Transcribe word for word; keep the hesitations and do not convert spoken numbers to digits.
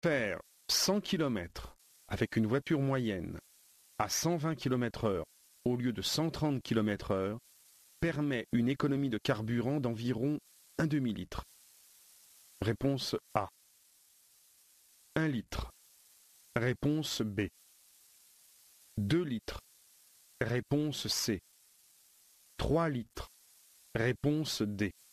Faire cent kilomètres avec une voiture moyenne à cent vingt kilomètres heure au lieu de cent trente kilomètres heure permet une économie de carburant d'environ un demi-litre. Réponse A. un litre. Réponse B. deux litres. Réponse C. trois litres. Réponse D.